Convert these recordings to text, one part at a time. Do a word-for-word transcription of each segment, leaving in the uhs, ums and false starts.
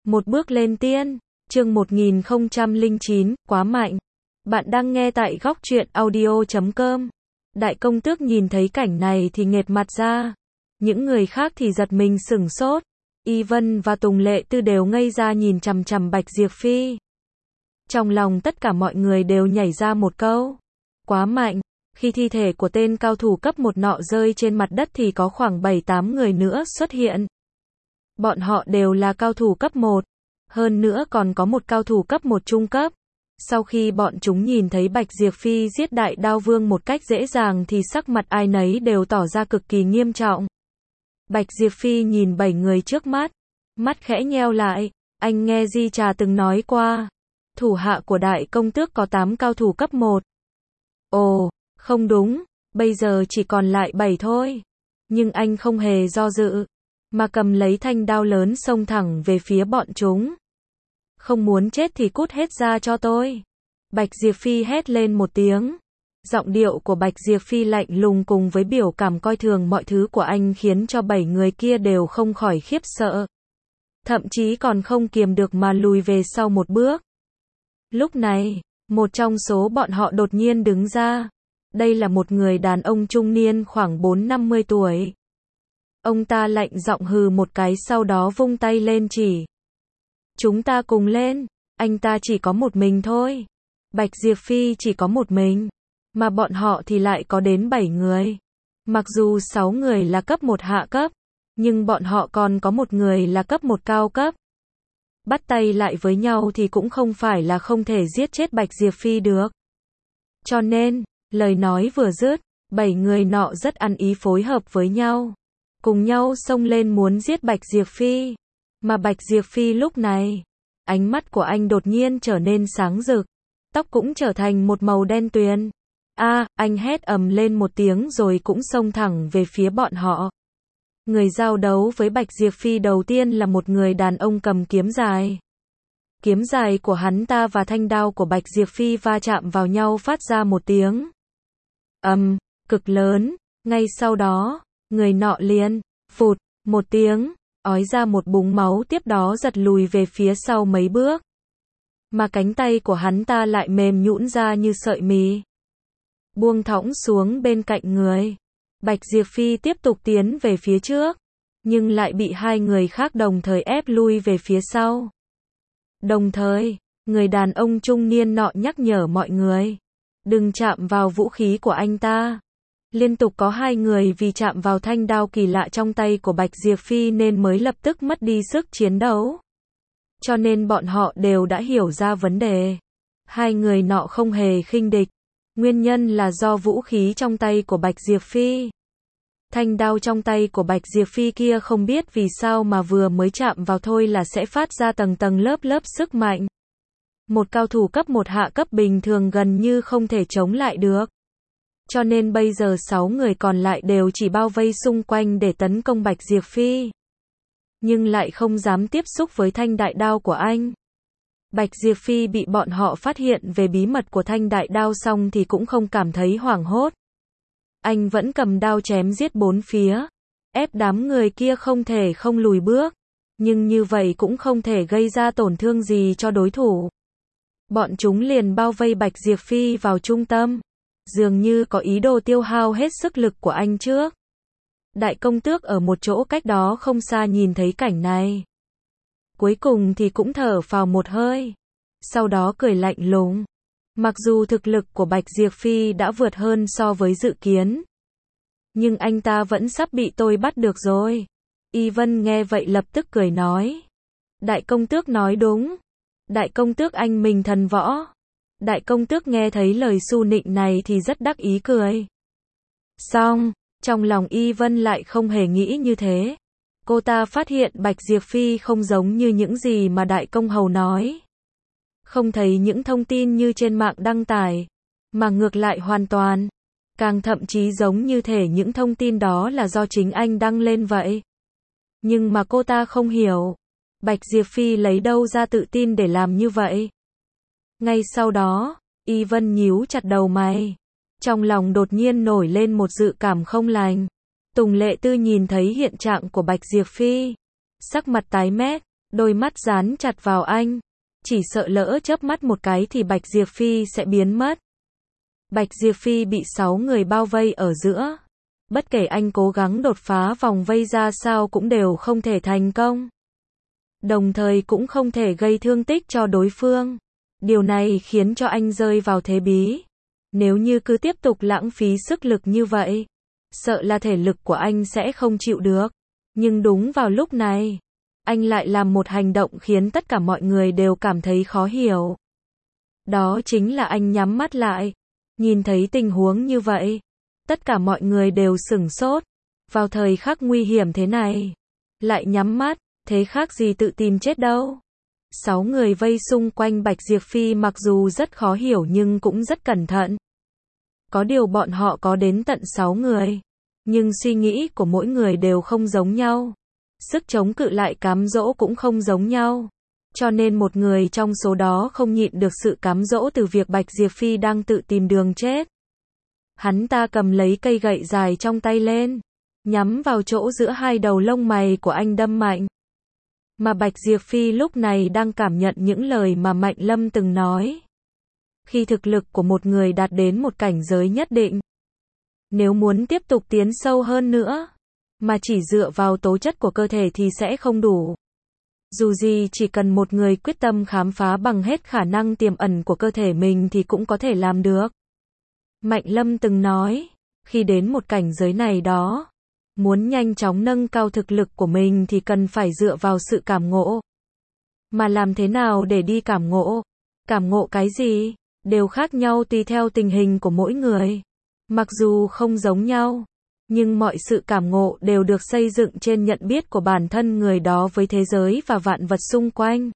Một bước lên tiên, chương một nghìn không trăm lẻ chín, quá mạnh. Bạn đang nghe tại góc truyện audio chấm com. Đại công tước nhìn thấy cảnh này thì nghệt mặt ra. Những người khác thì giật mình sửng sốt. Y Vân và Tùng Lệ Tư đều ngây ra nhìn chằm chằm Bạch Diệp Phi. Trong lòng tất cả mọi người đều nhảy ra một câu. Quá mạnh. Khi thi thể của tên cao thủ cấp một nọ rơi trên mặt đất thì có khoảng bảy tám người nữa xuất hiện. Bọn họ đều là cao thủ cấp một. Hơn nữa còn có một cao thủ cấp một trung cấp. Sau khi bọn chúng nhìn thấy Bạch Diệp Phi giết Đại Đao Vương một cách dễ dàng thì sắc mặt ai nấy đều tỏ ra cực kỳ nghiêm trọng. Bạch Diệp Phi nhìn bảy người trước mắt. Mắt khẽ nheo lại. Anh nghe Di Trà từng nói qua. Thủ hạ của Đại công tước có tám cao thủ cấp một. Ồ, không đúng. Bây giờ chỉ còn lại bảy thôi. Nhưng anh không hề do dự. Mà cầm lấy thanh đao lớn xông thẳng về phía bọn chúng. Không muốn chết thì cút hết ra cho tôi. Bạch Diệp Phi hét lên một tiếng. Giọng điệu của Bạch Diệp Phi lạnh lùng cùng với biểu cảm coi thường mọi thứ của anh khiến cho bảy người kia đều không khỏi khiếp sợ. Thậm chí còn không kiềm được mà lùi về sau một bước. Lúc này, một trong số bọn họ đột nhiên đứng ra. Đây là một người đàn ông trung niên khoảng bốn năm mươi tuổi. Ông ta lạnh giọng hừ một cái sau đó vung tay lên chỉ. Chúng ta cùng lên, anh ta chỉ có một mình thôi. Bạch Diệp Phi chỉ có một mình, mà bọn họ thì lại có đến bảy người. Mặc dù sáu người là cấp một hạ cấp, nhưng bọn họ còn có một người là cấp một cao cấp. Bắt tay lại với nhau thì cũng không phải là không thể giết chết Bạch Diệp Phi được. Cho nên, lời nói vừa dứt, bảy người nọ rất ăn ý phối hợp với nhau. Cùng nhau xông lên muốn giết Bạch Diệp Phi. Mà Bạch Diệp Phi lúc này, ánh mắt của anh đột nhiên trở nên sáng rực. Tóc cũng trở thành một màu đen tuyền. A, anh hét ầm lên một tiếng rồi cũng xông thẳng về phía bọn họ. Người giao đấu với Bạch Diệp Phi đầu tiên là một người đàn ông cầm kiếm dài. Kiếm dài của hắn ta và thanh đao của Bạch Diệp Phi va chạm vào nhau phát ra một tiếng ầm, cực lớn. Ngay sau đó, người nọ liền, phụt, một tiếng, ói ra một búng máu tiếp đó giật lùi về phía sau mấy bước. Mà cánh tay của hắn ta lại mềm nhũn ra như sợi mì. Buông thõng xuống bên cạnh người. Bạch Diệp Phi tiếp tục tiến về phía trước. Nhưng lại bị hai người khác đồng thời ép lui về phía sau. Đồng thời, người đàn ông trung niên nọ nhắc nhở mọi người. Đừng chạm vào vũ khí của anh ta. Liên tục có hai người vì chạm vào thanh đao kỳ lạ trong tay của Bạch Diệp Phi nên mới lập tức mất đi sức chiến đấu. Cho nên bọn họ đều đã hiểu ra vấn đề. Hai người nọ không hề khinh địch. Nguyên nhân là do vũ khí trong tay của Bạch Diệp Phi. Thanh đao trong tay của Bạch Diệp Phi kia không biết vì sao mà vừa mới chạm vào thôi là sẽ phát ra tầng tầng lớp lớp sức mạnh. Một cao thủ cấp một hạ cấp bình thường gần như không thể chống lại được. Cho nên bây giờ sáu người còn lại đều chỉ bao vây xung quanh để tấn công Bạch Diệp Phi. Nhưng lại không dám tiếp xúc với thanh đại đao của anh. Bạch Diệp Phi bị bọn họ phát hiện về bí mật của thanh đại đao xong thì cũng không cảm thấy hoảng hốt. Anh vẫn cầm đao chém giết bốn phía. Ép đám người kia không thể không lùi bước. Nhưng như vậy cũng không thể gây ra tổn thương gì cho đối thủ. Bọn chúng liền bao vây Bạch Diệp Phi vào trung tâm. Dường như có ý đồ tiêu hao hết sức lực của anh trước. Đại công tước ở một chỗ cách đó không xa nhìn thấy cảnh này. Cuối cùng thì cũng thở phào một hơi. Sau đó cười lạnh lùng. Mặc dù thực lực của Bạch Diệp Phi đã vượt hơn so với dự kiến. Nhưng anh ta vẫn sắp bị tôi bắt được rồi. Y Vân nghe vậy lập tức cười nói. Đại công tước nói đúng. Đại công tước anh minh thần võ. Đại công tước nghe thấy lời su nịnh này thì rất đắc ý cười. Xong, trong lòng Y Vân lại không hề nghĩ như thế. Cô ta phát hiện Bạch Diệp Phi không giống như những gì mà Đại công hầu nói. Không thấy những thông tin như trên mạng đăng tải, mà ngược lại hoàn toàn. Càng thậm chí giống như thể những thông tin đó là do chính anh đăng lên vậy. Nhưng mà cô ta không hiểu. Bạch Diệp Phi lấy đâu ra tự tin để làm như vậy. Ngay sau đó, Y Vân nhíu chặt đầu mày. Trong lòng đột nhiên nổi lên một dự cảm không lành. Tùng Lệ Tư nhìn thấy hiện trạng của Bạch Diệp Phi. Sắc mặt tái mét, đôi mắt dán chặt vào anh, chỉ sợ lỡ chớp mắt một cái thì Bạch Diệp Phi sẽ biến mất. Bạch Diệp Phi bị sáu người bao vây ở giữa. Bất kể anh cố gắng đột phá vòng vây ra sao cũng đều không thể thành công. Đồng thời cũng không thể gây thương tích cho đối phương. Điều này khiến cho anh rơi vào thế bí. Nếu như cứ tiếp tục lãng phí sức lực như vậy, sợ là thể lực của anh sẽ không chịu được. Nhưng đúng vào lúc này, anh lại làm một hành động khiến tất cả mọi người đều cảm thấy khó hiểu. Đó chính là anh nhắm mắt lại. Nhìn thấy tình huống như vậy, tất cả mọi người đều sửng sốt. Vào thời khắc nguy hiểm thế này, lại nhắm mắt, thế khác gì tự tìm chết đâu. Sáu người vây xung quanh Bạch Diệp Phi mặc dù rất khó hiểu nhưng cũng rất cẩn thận. Có điều bọn họ có đến tận sáu người, nhưng suy nghĩ của mỗi người đều không giống nhau. Sức chống cự lại cám dỗ cũng không giống nhau. Cho nên một người trong số đó không nhịn được sự cám dỗ từ việc Bạch Diệp Phi đang tự tìm đường chết. Hắn ta cầm lấy cây gậy dài trong tay lên, nhắm vào chỗ giữa hai đầu lông mày của anh đâm mạnh. Mà Bạch Diệp Phi lúc này đang cảm nhận những lời mà Mạnh Lâm từng nói. Khi thực lực của một người đạt đến một cảnh giới nhất định, nếu muốn tiếp tục tiến sâu hơn nữa, mà chỉ dựa vào tố chất của cơ thể thì sẽ không đủ. Dù gì chỉ cần một người quyết tâm khám phá bằng hết khả năng tiềm ẩn của cơ thể mình thì cũng có thể làm được. Mạnh Lâm từng nói, khi đến một cảnh giới này đó, muốn nhanh chóng nâng cao thực lực của mình thì cần phải dựa vào sự cảm ngộ. Mà làm thế nào để đi cảm ngộ? Cảm ngộ cái gì? Đều khác nhau tùy theo tình hình của mỗi người. Mặc dù không giống nhau, nhưng mọi sự cảm ngộ đều được xây dựng trên nhận biết của bản thân người đó với thế giới và vạn vật xung quanh.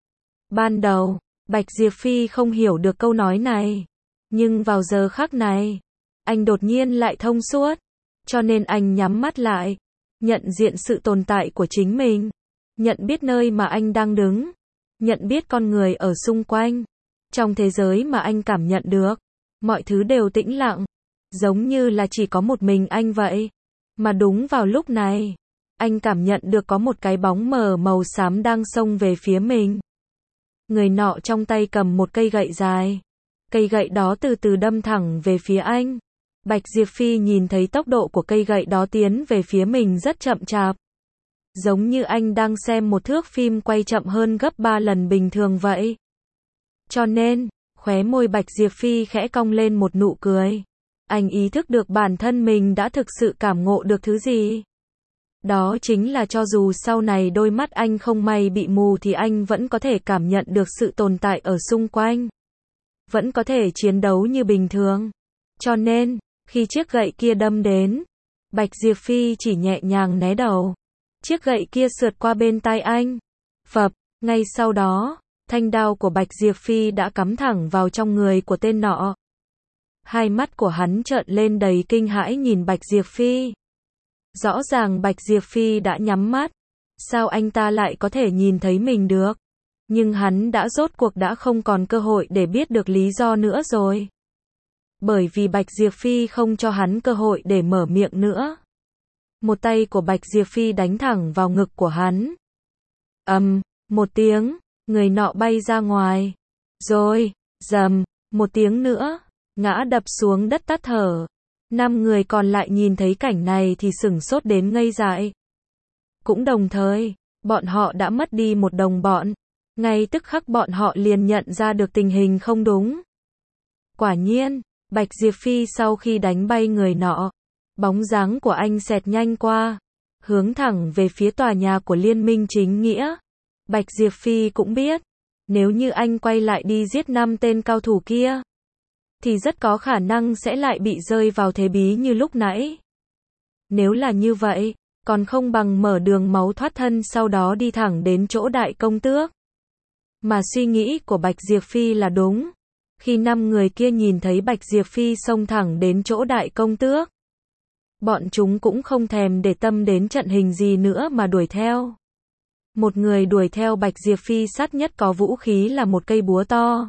Ban đầu, Bạch Diệp Phi không hiểu được câu nói này, nhưng vào giờ khắc này, anh đột nhiên lại thông suốt, cho nên anh nhắm mắt lại, nhận diện sự tồn tại của chính mình, nhận biết nơi mà anh đang đứng, nhận biết con người ở xung quanh. Trong thế giới mà anh cảm nhận được, mọi thứ đều tĩnh lặng, giống như là chỉ có một mình anh vậy. Mà đúng vào lúc này, anh cảm nhận được có một cái bóng mờ màu xám đang xông về phía mình. Người nọ trong tay cầm một cây gậy dài. Cây gậy đó từ từ đâm thẳng về phía anh. Bạch Diệp Phi nhìn thấy tốc độ của cây gậy đó tiến về phía mình rất chậm chạp. Giống như anh đang xem một thước phim quay chậm hơn gấp ba lần bình thường vậy. Cho nên, khóe môi Bạch Diệp Phi khẽ cong lên một nụ cười. Anh ý thức được bản thân mình đã thực sự cảm ngộ được thứ gì. Đó chính là cho dù sau này đôi mắt anh không may bị mù thì anh vẫn có thể cảm nhận được sự tồn tại ở xung quanh. Vẫn có thể chiến đấu như bình thường. Cho nên, khi chiếc gậy kia đâm đến, Bạch Diệp Phi chỉ nhẹ nhàng né đầu. Chiếc gậy kia sượt qua bên tai anh. Phập, ngay sau đó, thanh đao của Bạch Diệp Phi đã cắm thẳng vào trong người của tên nọ. Hai mắt của hắn trợn lên đầy kinh hãi nhìn Bạch Diệp Phi. Rõ ràng Bạch Diệp Phi đã nhắm mắt. Sao anh ta lại có thể nhìn thấy mình được? Nhưng hắn đã rốt cuộc đã không còn cơ hội để biết được lý do nữa rồi. Bởi vì Bạch Diệp Phi không cho hắn cơ hội để mở miệng nữa. Một tay của Bạch Diệp Phi đánh thẳng vào ngực của hắn. Ầm, um, một tiếng, người nọ bay ra ngoài. Rồi, rầm, một tiếng nữa, ngã đập xuống đất tắt thở. Năm người còn lại nhìn thấy cảnh này thì sửng sốt đến ngây dại. Cũng đồng thời, bọn họ đã mất đi một đồng bọn. Ngay tức khắc bọn họ liền nhận ra được tình hình không đúng. Quả nhiên, Bạch Diệp Phi sau khi đánh bay người nọ, bóng dáng của anh xẹt nhanh qua, hướng thẳng về phía tòa nhà của Liên minh chính nghĩa. Bạch Diệp Phi cũng biết, nếu như anh quay lại đi giết năm tên cao thủ kia, thì rất có khả năng sẽ lại bị rơi vào thế bí như lúc nãy. Nếu là như vậy, còn không bằng mở đường máu thoát thân sau đó đi thẳng đến chỗ đại công tước. Mà suy nghĩ của Bạch Diệp Phi là đúng. Khi năm người kia nhìn thấy Bạch Diệp Phi xông thẳng đến chỗ đại công tước, bọn chúng cũng không thèm để tâm đến trận hình gì nữa mà đuổi theo. Một người đuổi theo Bạch Diệp Phi sát nhất có vũ khí là một cây búa to.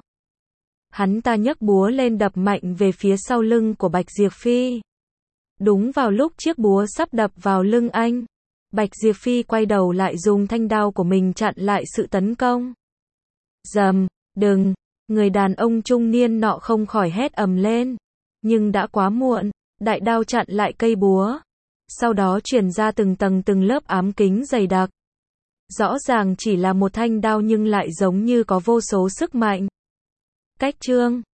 Hắn ta nhấc búa lên đập mạnh về phía sau lưng của Bạch Diệp Phi. Đúng vào lúc chiếc búa sắp đập vào lưng anh, Bạch Diệp Phi quay đầu lại dùng thanh đao của mình chặn lại sự tấn công. Rầm, đừng, người đàn ông trung niên nọ không khỏi hét ầm lên. Nhưng đã quá muộn, đại đao chặn lại cây búa. Sau đó truyền ra từng tầng từng lớp ám kính dày đặc. Rõ ràng chỉ là một thanh đao nhưng lại giống như có vô số sức mạnh. Cách chương